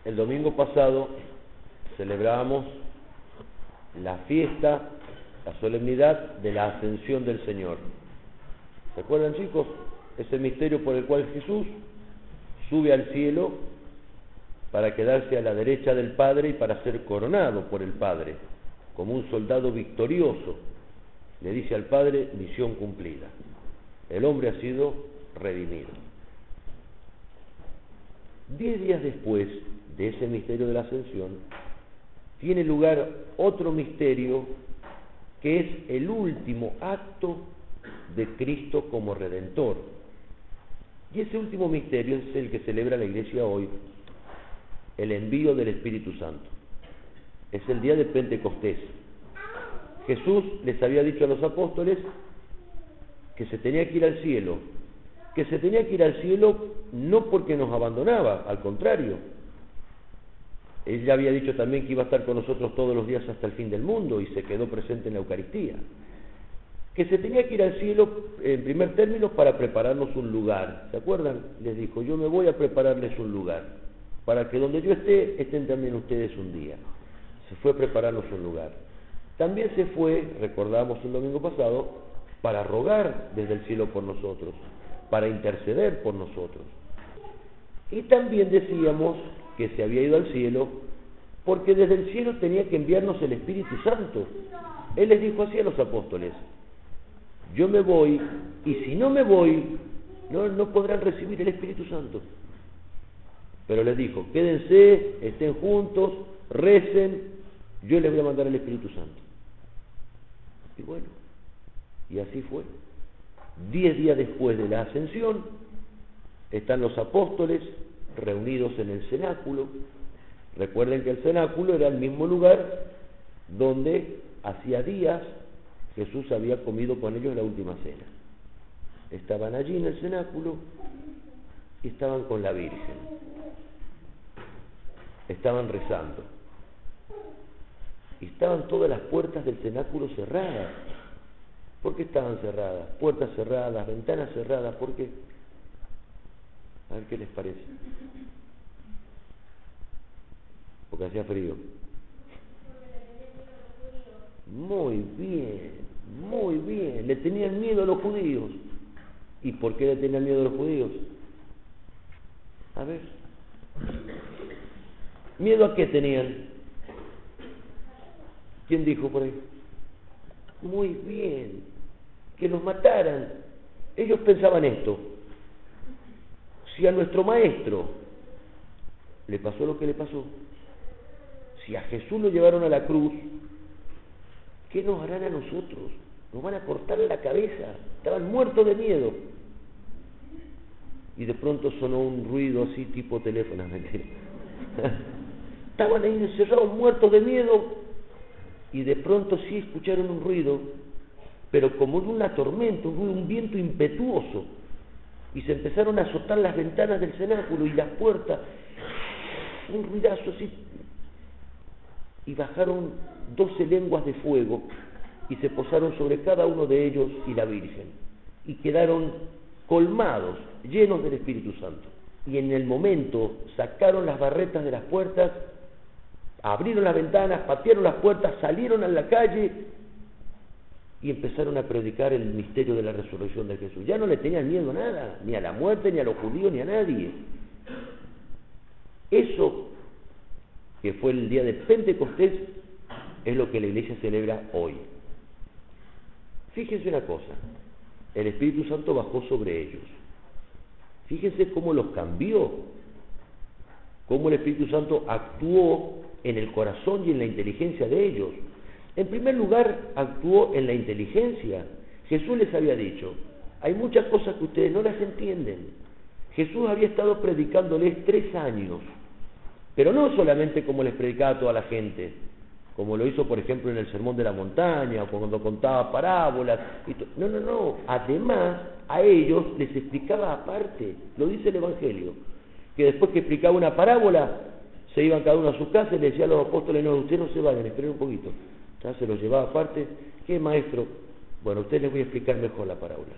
El domingo pasado celebramos la fiesta, la solemnidad de la ascensión del Señor. ¿Se acuerdan, chicos? Ese misterio por el cual Jesús sube al cielo para quedarse a la derecha del Padre y para ser coronado por el Padre, como un soldado victorioso. Le dice al Padre, misión cumplida. El hombre ha sido redimido. 10 días después de ese misterio de la ascensión, tiene lugar otro misterio que es el último acto de Cristo como Redentor. Y ese último misterio es el que celebra la Iglesia hoy, el envío del Espíritu Santo. Es el día de Pentecostés. Jesús les había dicho a los apóstoles que se tenía que ir al cielo, que se tenía que ir al cielo no porque nos abandonaba, al contrario. Él ya había dicho también que iba a estar con nosotros todos los días hasta el fin del mundo y se quedó presente en la Eucaristía. Que se tenía que ir al cielo, en primer término, para prepararnos un lugar. ¿Se acuerdan? Les dijo, yo me voy a prepararles un lugar, para que donde yo esté, estén también ustedes un día. Se fue a prepararnos un lugar. También se fue, recordamos el domingo pasado, para rogar desde el cielo por nosotros, para interceder por nosotros. Y también decíamos que se había ido al cielo porque desde el cielo tenía que enviarnos el Espíritu Santo. Él les dijo así a los apóstoles, yo me voy y si no me voy no podrán recibir el Espíritu Santo. Pero les dijo, quédense, estén juntos, recen, yo les voy a mandar el Espíritu Santo. Y bueno, y así fue. 10 días después de la ascensión, están los apóstoles reunidos en el cenáculo. Recuerden que el cenáculo era el mismo lugar donde hacía días Jesús había comido con ellos la última cena. Estaban allí en el cenáculo y estaban con la Virgen. Estaban rezando. Y estaban todas las puertas del cenáculo cerradas. ¿Por qué estaban cerradas? Puertas cerradas, ventanas cerradas, ¿por qué? A ver qué les parece. Porque hacía frío. Muy bien, muy bien. Le tenían miedo a los judíos. ¿Y por qué le tenían miedo a los judíos? A ver. ¿Miedo a qué tenían? ¿Quién dijo por ahí? Muy bien, que los mataran. Ellos pensaban esto: si a nuestro maestro le pasó lo que le pasó, si a Jesús lo llevaron a la cruz, ¿qué nos harán a nosotros? Nos van a cortar la cabeza. Estaban muertos de miedo. Y de pronto sonó un ruido así tipo teléfono. Estaban ahí encerrados, muertos de miedo. Y de pronto sí escucharon un ruido, pero como de una tormenta, un viento impetuoso, y se empezaron a azotar las ventanas del cenáculo y las puertas, un ruidazo así, y bajaron 12 lenguas de fuego y se posaron sobre cada uno de ellos y la Virgen, y quedaron colmados, llenos del Espíritu Santo. Y en el momento sacaron las barretas de las puertas, abrieron las ventanas, patearon las puertas, salieron a la calle y empezaron a predicar el misterio de la resurrección de Jesús. Ya no le tenían miedo a nada, ni a la muerte, ni a los judíos, ni a nadie. Eso, que fue el día de Pentecostés, es lo que la Iglesia celebra hoy. Fíjense una cosa, el Espíritu Santo bajó sobre ellos. Fíjense cómo los cambió, cómo el Espíritu Santo actuó en el corazón y en la inteligencia de ellos. En primer lugar, actuó en la inteligencia. Jesús les había dicho, hay muchas cosas que ustedes no las entienden. Jesús había estado predicándoles 3 años, pero no solamente como les predicaba a toda la gente, como lo hizo, por ejemplo, en el Sermón de la Montaña, o cuando contaba parábolas. No. Además, a ellos les explicaba aparte, lo dice el Evangelio, que después que explicaba una parábola, se iban cada uno a su casa y le decía a los apóstoles, no, ustedes no se vayan, esperen un poquito. Ya se los llevaba aparte. ¿Qué, maestro? Bueno, a ustedes les voy a explicar mejor la parábola.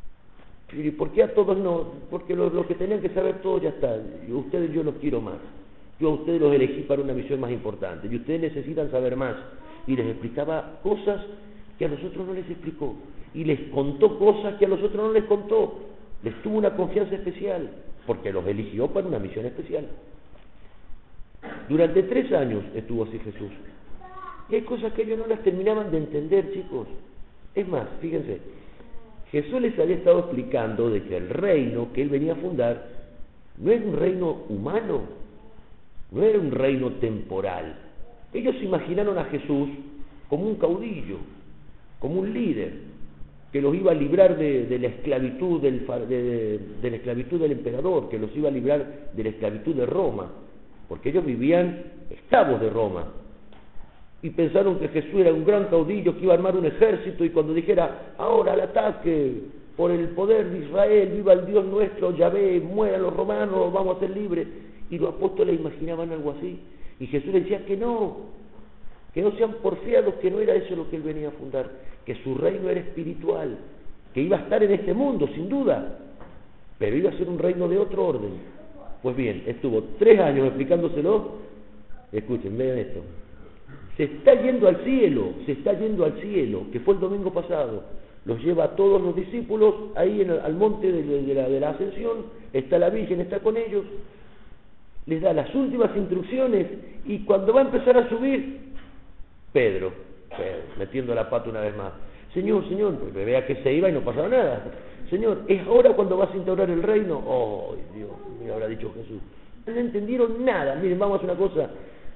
¿Y por qué a todos no? Porque lo que tenían que saber todos ya está. Y ustedes yo los quiero más. yo a ustedes los elegí para una misión más importante, y ustedes necesitan saber más. Y les explicaba cosas que a los otros no les explicó, y les contó cosas que a los otros no les contó. Les tuvo una confianza especial, porque los eligió para una misión especial. Durante 3 años estuvo así Jesús. Y hay cosas que ellos no las terminaban de entender, chicos. Es más, fíjense, Jesús les había estado explicando de que el reino que él venía a fundar no era un reino humano, no era un reino temporal. Ellos se imaginaron a Jesús como un caudillo, como un líder, que los iba a librar de la esclavitud de la esclavitud del emperador, que los iba a librar de la esclavitud de Roma, porque ellos vivían esclavos de Roma. Y pensaron que Jesús era un gran caudillo que iba a armar un ejército, y cuando dijera, ahora al ataque, por el poder de Israel, viva el Dios nuestro, Yahvé, mueran los romanos, vamos a ser libres. Y los apóstoles imaginaban algo así. Y Jesús les decía que no sean porfiados, que no era eso lo que él venía a fundar, que su reino era espiritual, que iba a estar en este mundo, sin duda, pero iba a ser un reino de otro orden. Pues bien, estuvo 3 años explicándoselo. Escuchen, vean esto. Se está yendo al cielo, que fue el domingo pasado. Los lleva a todos los discípulos ahí al monte de la Ascensión, está la Virgen, está con ellos, les da las últimas instrucciones, y cuando va a empezar a subir, Pedro, metiendo la pata una vez más, Señor, pues vea que se iba y no pasaba nada. Señor, ¿es ahora cuando vas a instaurar el reino? Oh, Dios, me habrá dicho Jesús. No entendieron nada. Miren, vamos a hacer una cosa,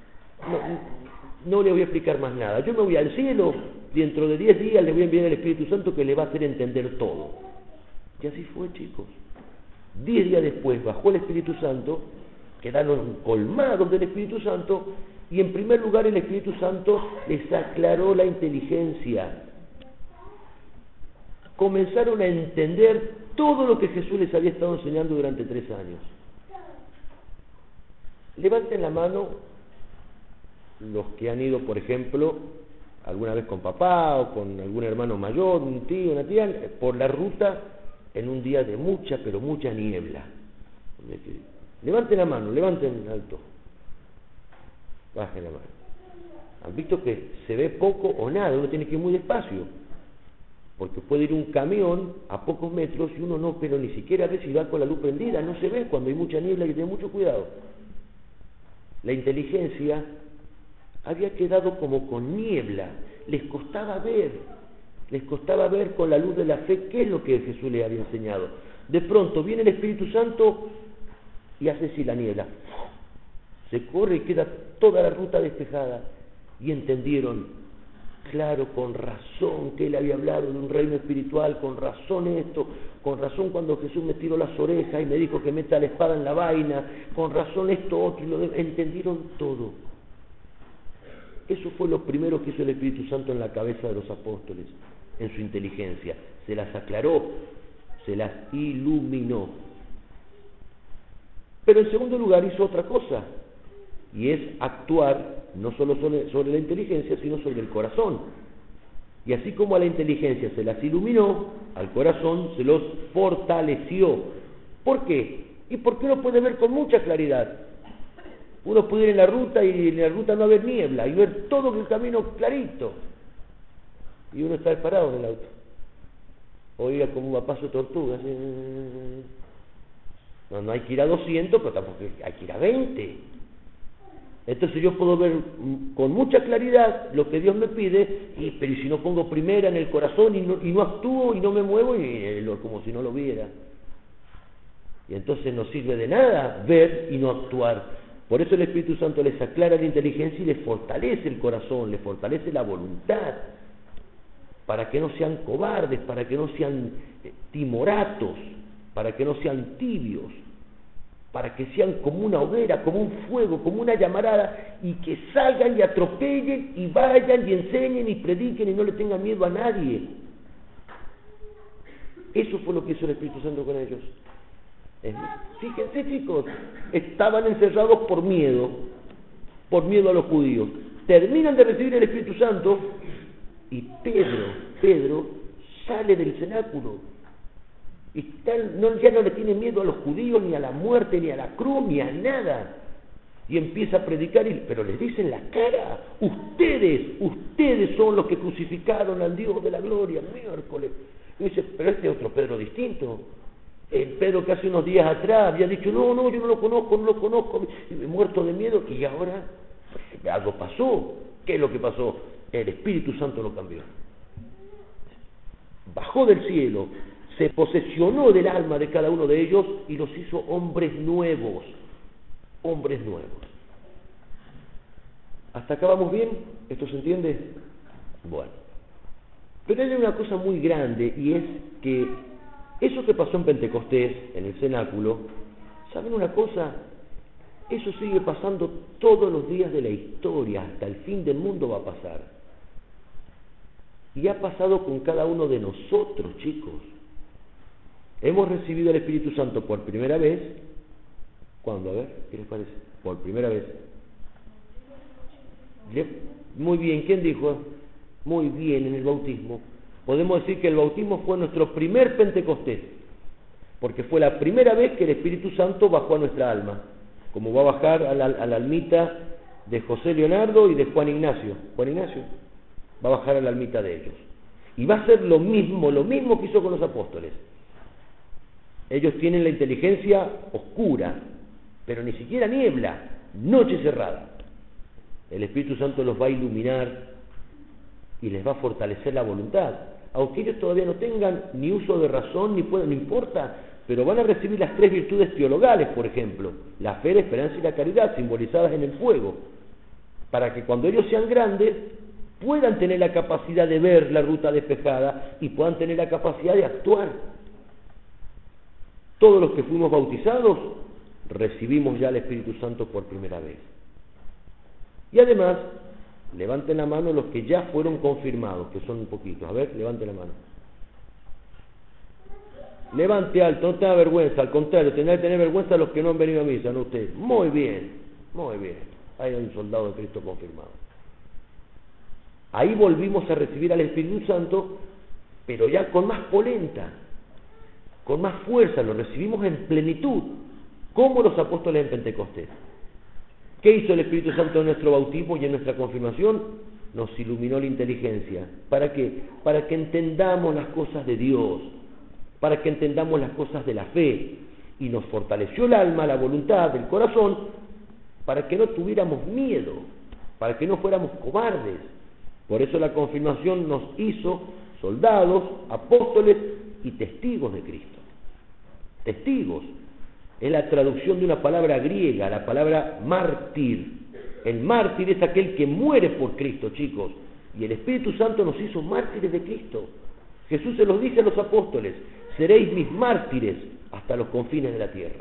no le voy a explicar más nada. Yo me voy al cielo, dentro de 10 días le voy a enviar el Espíritu Santo que le va a hacer entender todo. Y así fue, chicos. 10 días después bajó el Espíritu Santo, quedaron colmados del Espíritu Santo, y en primer lugar el Espíritu Santo les aclaró la inteligencia. Comenzaron a entender todo lo que Jesús les había estado enseñando durante 3 años. Levanten la mano los que han ido, por ejemplo, alguna vez con papá o con algún hermano mayor, un tío, una tía, por la ruta en un día de mucha, pero mucha niebla. Levanten la mano, levanten alto. Bajen la mano. Han visto que se ve poco o nada, uno tiene que ir muy despacio, porque puede ir un camión a pocos metros y uno no, pero ni siquiera ve si va con la luz prendida, no se ve cuando hay mucha niebla, hay que tener mucho cuidado. La inteligencia había quedado como con niebla, les costaba ver con la luz de la fe qué es lo que Jesús les había enseñado. De pronto viene el Espíritu Santo y hace así la niebla, se corre y queda toda la ruta despejada, y entendieron, claro, con razón que él había hablado de un reino espiritual, con razón esto, con razón cuando Jesús me tiró las orejas y me dijo que meta la espada en la vaina, con razón esto otro, entendieron todo. Eso fue lo primero que hizo el Espíritu Santo en la cabeza de los apóstoles, en su inteligencia. Se las aclaró, se las iluminó. Pero en segundo lugar hizo otra cosa, y es actuar no solo sobre la inteligencia, sino sobre el corazón. Y así como a la inteligencia se las iluminó, al corazón se los fortaleció. ¿Por qué? Y porque uno puede ver con mucha claridad. Uno puede ir en la ruta y en la ruta no haber niebla y ver todo el camino clarito. Y uno está parado en el auto. Oiga, como a paso tortuga. No hay que ir a 200, pero tampoco hay que ir a 20. Entonces yo puedo ver con mucha claridad lo que Dios me pide, pero ¿y si no pongo primera en el corazón y no actúo y no me muevo como si no lo viera? Y entonces no sirve de nada ver y no actuar. Por eso el Espíritu Santo les aclara la inteligencia y les fortalece el corazón, les fortalece la voluntad, para que no sean cobardes, para que no sean timoratos, para que no sean tibios, para que sean como una hoguera, como un fuego, como una llamarada, y que salgan y atropellen y vayan y enseñen y prediquen y no le tengan miedo a nadie. Eso fue lo que hizo el Espíritu Santo con ellos. Fíjense, chicos, estaban encerrados por miedo a los judíos. Terminan de recibir el Espíritu Santo y Pedro sale del cenáculo. Ya no le tiene miedo a los judíos, ni a la muerte, ni a la cruz, ni a nada. Y empieza a predicar, pero les dice en la cara, ustedes son los que crucificaron al Dios de la gloria miércoles. Y dice, pero este es otro Pedro distinto. El Pedro que hace unos días atrás había dicho, no, yo no lo conozco, y muerto de miedo, y ahora algo pasó. ¿Qué es lo que pasó? El Espíritu Santo lo cambió. Bajó del cielo, se posesionó del alma de cada uno de ellos y los hizo hombres nuevos. Hombres nuevos. ¿Hasta acá vamos bien? ¿Esto se entiende? Bueno. Pero hay una cosa muy grande, y es que eso que pasó en Pentecostés, en el cenáculo, ¿saben una cosa? Eso sigue pasando todos los días de la historia, hasta el fin del mundo va a pasar. Y ha pasado con cada uno de nosotros, chicos. Hemos recibido el Espíritu Santo por primera vez. ¿Cuándo? A ver, ¿qué les parece? Por primera vez. Muy bien, ¿quién dijo? Muy bien, en el bautismo. Podemos decir que el bautismo fue nuestro primer Pentecostés, porque fue la primera vez que el Espíritu Santo bajó a nuestra alma, como va a bajar a la almita de José Leonardo y de Juan Ignacio. Juan Ignacio va a bajar a la almita de ellos. Y va a ser lo mismo que hizo con los apóstoles. Ellos tienen la inteligencia oscura, pero ni siquiera niebla, noche cerrada. El Espíritu Santo los va a iluminar y les va a fortalecer la voluntad. Aunque ellos todavía no tengan ni uso de razón, ni puedan, no importa, pero van a recibir las 3 virtudes teologales, por ejemplo, la fe, la esperanza y la caridad, simbolizadas en el fuego, para que cuando ellos sean grandes puedan tener la capacidad de ver la ruta despejada y puedan tener la capacidad de actuar. Todos los que fuimos bautizados recibimos ya el Espíritu Santo por primera vez. Y además, levanten la mano los que ya fueron confirmados, que son un poquito. A ver, levanten la mano. Levante alto, no tenga vergüenza, al contrario, tendrá que tener vergüenza los que no han venido a misa, no ustedes. Muy bien, muy bien. Ahí hay un soldado de Cristo confirmado. Ahí volvimos a recibir al Espíritu Santo, pero ya con más polenta, con más fuerza, lo recibimos en plenitud, como los apóstoles en Pentecostés. ¿Qué hizo el Espíritu Santo en nuestro bautismo y en nuestra confirmación? Nos iluminó la inteligencia. ¿Para qué? Para que entendamos las cosas de Dios, para que entendamos las cosas de la fe, y nos fortaleció el alma, la voluntad, el corazón, para que no tuviéramos miedo, para que no fuéramos cobardes. Por eso la confirmación nos hizo soldados, apóstoles y testigos de Cristo. Testigos. Es la traducción de una palabra griega, la palabra mártir. El mártir es aquel que muere por Cristo, chicos. Y el Espíritu Santo nos hizo mártires de Cristo. Jesús se los dice a los apóstoles: seréis mis mártires hasta los confines de la tierra.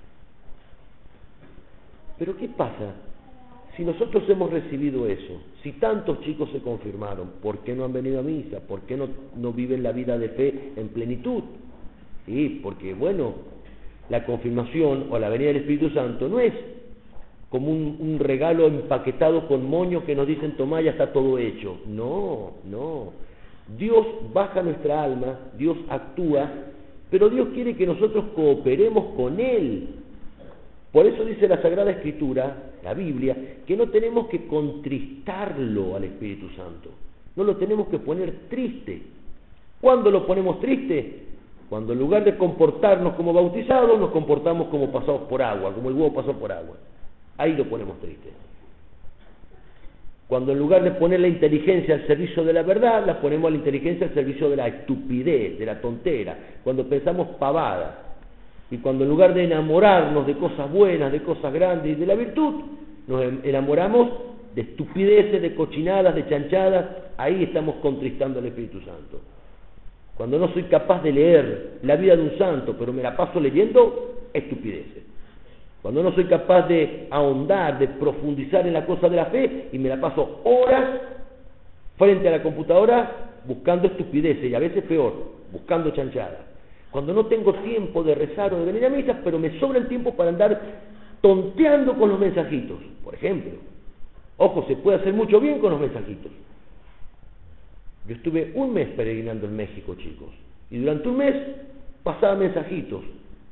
Pero ¿qué pasa? Si nosotros hemos recibido eso, si tantos chicos se confirmaron, ¿por qué no han venido a misa? ¿Por qué no viven la vida de fe en plenitud? Sí, porque bueno, la confirmación o la venida del Espíritu Santo no es como un regalo empaquetado con moño que nos dicen tomá, ya está todo hecho. No, no. Dios baja nuestra alma, Dios actúa, pero Dios quiere que nosotros cooperemos con Él. Por eso dice la Sagrada Escritura, la Biblia, que no tenemos que contristarlo al Espíritu Santo. No lo tenemos que poner triste. ¿Cuándo lo ponemos triste? Cuando en lugar de comportarnos como bautizados, nos comportamos como pasados por agua, como el huevo pasó por agua. Ahí lo ponemos triste. Cuando en lugar de poner la inteligencia al servicio de la verdad, la ponemos a la inteligencia al servicio de la estupidez, de la tontera, cuando pensamos pavadas. Y cuando en lugar de enamorarnos de cosas buenas, de cosas grandes y de la virtud, nos enamoramos de estupideces, de cochinadas, de chanchadas, ahí estamos contristando al Espíritu Santo. Cuando no soy capaz de leer la vida de un santo, pero me la paso leyendo estupideces. Cuando no soy capaz de ahondar, de profundizar en la cosa de la fe, y me la paso horas frente a la computadora buscando estupideces, y a veces peor, buscando chanchadas. Cuando no tengo tiempo de rezar o de venir a misa, pero me sobra el tiempo para andar tonteando con los mensajitos, por ejemplo. Ojo, se puede hacer mucho bien con los mensajitos. Yo estuve un mes peregrinando en México, chicos, y durante un mes pasaba mensajitos.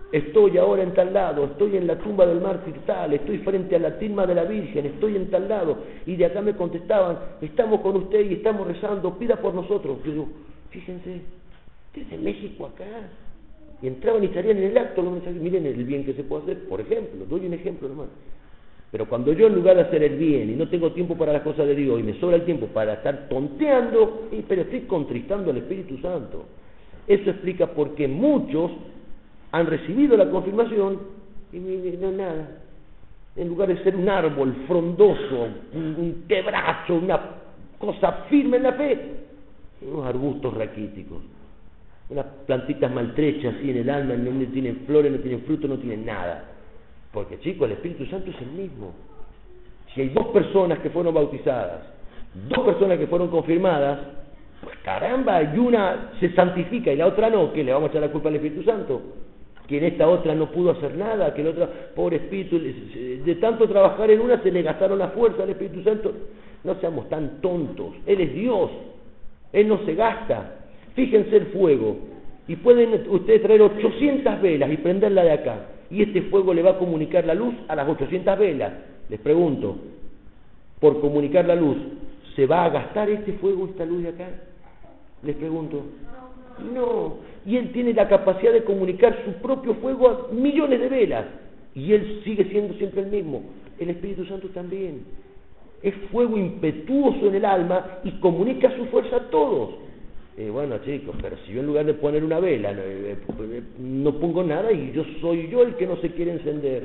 Estoy ahora en tal lado, estoy en la tumba del mártir tal, estoy frente a la tilma de la Virgen, estoy en tal lado. Y de acá me contestaban, estamos con usted y estamos rezando, pida por nosotros. Yo digo, fíjense, desde México acá. Y entraban y salían en el acto los mensajes. Miren el bien que se puede hacer, por ejemplo, doy un ejemplo nomás. Pero cuando yo en lugar de hacer el bien y no tengo tiempo para las cosas de Dios y me sobra el tiempo para estar tonteando, pero estoy contristando al Espíritu Santo. Eso explica por qué muchos han recibido la confirmación y no nada. En lugar de ser un árbol frondoso, un quebracho, una cosa firme en la fe, unos arbustos raquíticos, unas plantitas maltrechas así en el alma, no tienen flores, no tienen fruto, no tienen nada. Porque chicos, el Espíritu Santo es el mismo. Si hay 2 personas que fueron bautizadas, 2 personas que fueron confirmadas, pues caramba, y una se santifica y la otra no, ¿qué le vamos a echar la culpa al Espíritu Santo? Que en esta otra no pudo hacer nada, que en otra, pobre Espíritu, de tanto trabajar en una se le gastaron la fuerza al Espíritu Santo. No seamos tan tontos, Él es Dios, Él no se gasta. Fíjense el fuego, y pueden ustedes traer 800 velas y prenderla de acá, y este fuego le va a comunicar la luz a las 800 velas. Les pregunto, por comunicar la luz, ¿se va a gastar este fuego, esta luz de acá? Les pregunto. No, y Él tiene la capacidad de comunicar su propio fuego a millones de velas, y Él sigue siendo siempre el mismo. El Espíritu Santo también es fuego impetuoso en el alma y comunica su fuerza a todos. Bueno chicos, pero si yo en lugar de poner una vela no pongo nada y soy yo el que no se quiere encender.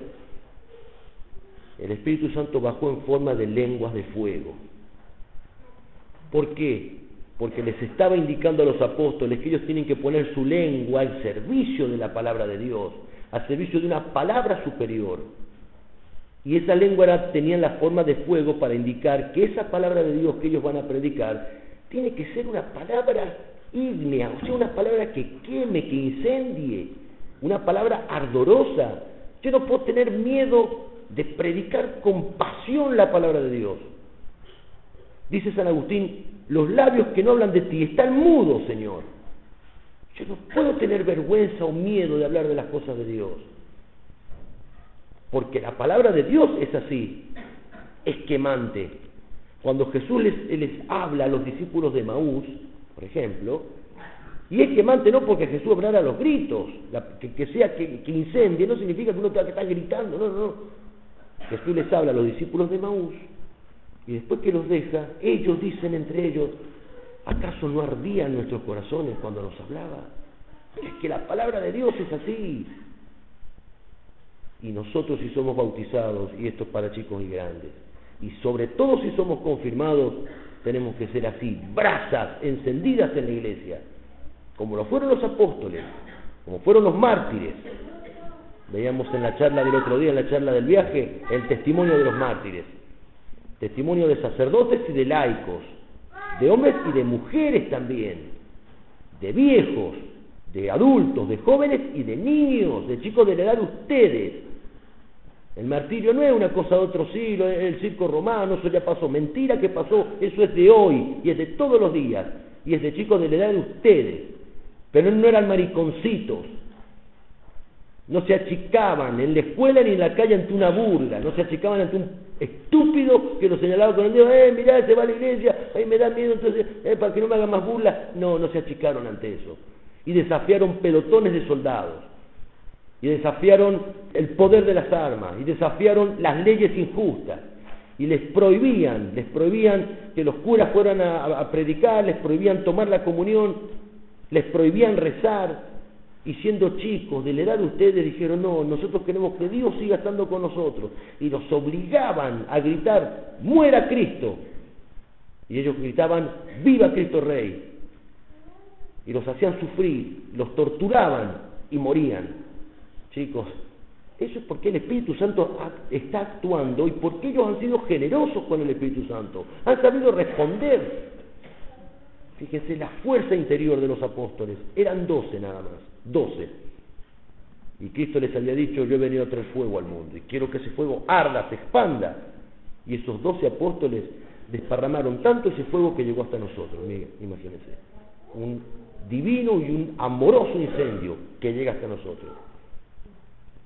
El Espíritu Santo bajó en forma de lenguas de fuego. ¿Por qué? Porque les estaba indicando a los apóstoles que ellos tienen que poner su lengua al servicio de la palabra de Dios, al servicio de una palabra superior. Y esa lengua tenía la forma de fuego para indicar que esa palabra de Dios que ellos van a predicar tiene que ser una palabra ígnea, o sea, una palabra que queme, que incendie, una palabra ardorosa. Yo no puedo tener miedo de predicar con pasión la palabra de Dios. Dice San Agustín, los labios que no hablan de ti están mudos, Señor. Yo no puedo tener vergüenza o miedo de hablar de las cosas de Dios, porque la palabra de Dios es así, es quemante. Cuando Jesús les habla a los discípulos de Maús, por ejemplo, y es quemante no porque Jesús hablara a los gritos, que incendie, no significa que uno tenga que estar gritando, no. Jesús les habla a los discípulos de Maús, y después que los deja, ellos dicen entre ellos, ¿acaso no ardían nuestros corazones cuando nos hablaba? Es que la palabra de Dios es así. Y nosotros si somos bautizados, y esto es para chicos y grandes, y sobre todo si somos confirmados, tenemos que ser así, brasas encendidas en la iglesia, como lo fueron los apóstoles, como fueron los mártires. Veíamos en la charla del otro día, en la charla del viaje, el testimonio de los mártires, testimonio de sacerdotes y de laicos, de hombres y de mujeres también, de viejos, de adultos, de jóvenes y de niños, de chicos de la edad de ustedes. El martirio no es una cosa de otro siglo, el circo romano, eso ya pasó. Mentira que pasó, eso es de hoy, y es de todos los días, y es de chicos de la edad de ustedes. Pero no eran mariconcitos, no se achicaban en la escuela ni en la calle ante una burla, no se achicaban ante un estúpido que lo señalaba con el dedo, mirá, ese va a la iglesia, ahí me da miedo, entonces, para que no me hagan más burla. No se achicaron ante eso. Y desafiaron pelotones de soldados. Y desafiaron el poder de las armas, y desafiaron las leyes injustas, y les prohibían que los curas fueran a predicar, les prohibían tomar la comunión, les prohibían rezar, y siendo chicos de la edad de ustedes dijeron, no, nosotros queremos que Dios siga estando con nosotros, y los obligaban a gritar, ¡muera Cristo! Y ellos gritaban, ¡viva Cristo Rey! Y los hacían sufrir, los torturaban y morían. Chicos, eso es porque el Espíritu Santo está actuando y porque ellos han sido generosos con el Espíritu Santo, han sabido responder. Fíjense la fuerza interior de los apóstoles, eran 12 nada más, 12. Y Cristo les había dicho, yo he venido a traer fuego al mundo y quiero que ese fuego arda, se expanda. Y esos 12 apóstoles desparramaron tanto ese fuego que llegó hasta nosotros, imagínense. Un divino y un amoroso incendio que llega hasta nosotros.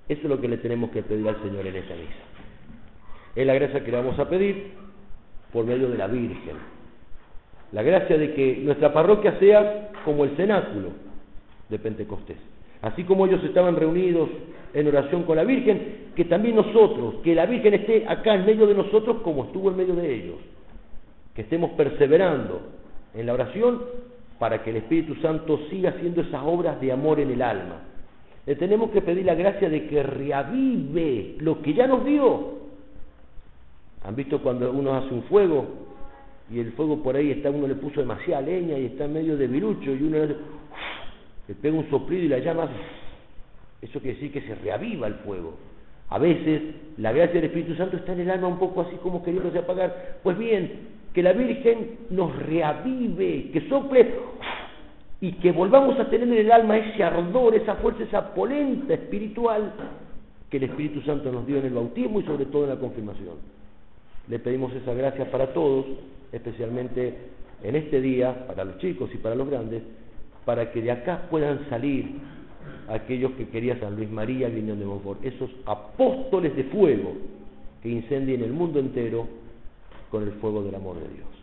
Eso es lo que le tenemos que pedir al Señor en esta misa. Es la gracia que le vamos a pedir por medio de la Virgen. La gracia de que nuestra parroquia sea como el cenáculo de Pentecostés. Así como ellos estaban reunidos en oración con la Virgen, que también nosotros, que la Virgen esté acá en medio de nosotros como estuvo en medio de ellos. Que estemos perseverando en la oración para que el Espíritu Santo siga haciendo esas obras de amor en el alma. Le tenemos que pedir la gracia de que reavive lo que ya nos dio. ¿Han visto cuando uno hace un fuego y el fuego por ahí está, uno le puso demasiada leña y está en medio de virucho y uno le pega un soplido y la llama? Eso quiere decir que se reaviva el fuego. A veces la gracia del Espíritu Santo está en el alma un poco así como queriéndose apagar. Pues bien, que la Virgen nos reavive, que sople y que volvamos a tener en el alma ese ardor, esa fuerza, esa polenta espiritual que el Espíritu Santo nos dio en el bautismo y sobre todo en la confirmación. Le pedimos esa gracia para todos, especialmente en este día, para los chicos y para los grandes, para que de acá puedan salir aquellos que quería San Luis María Griñón de Montfort, esos apóstoles de fuego que incendien el mundo entero con el fuego del amor de Dios.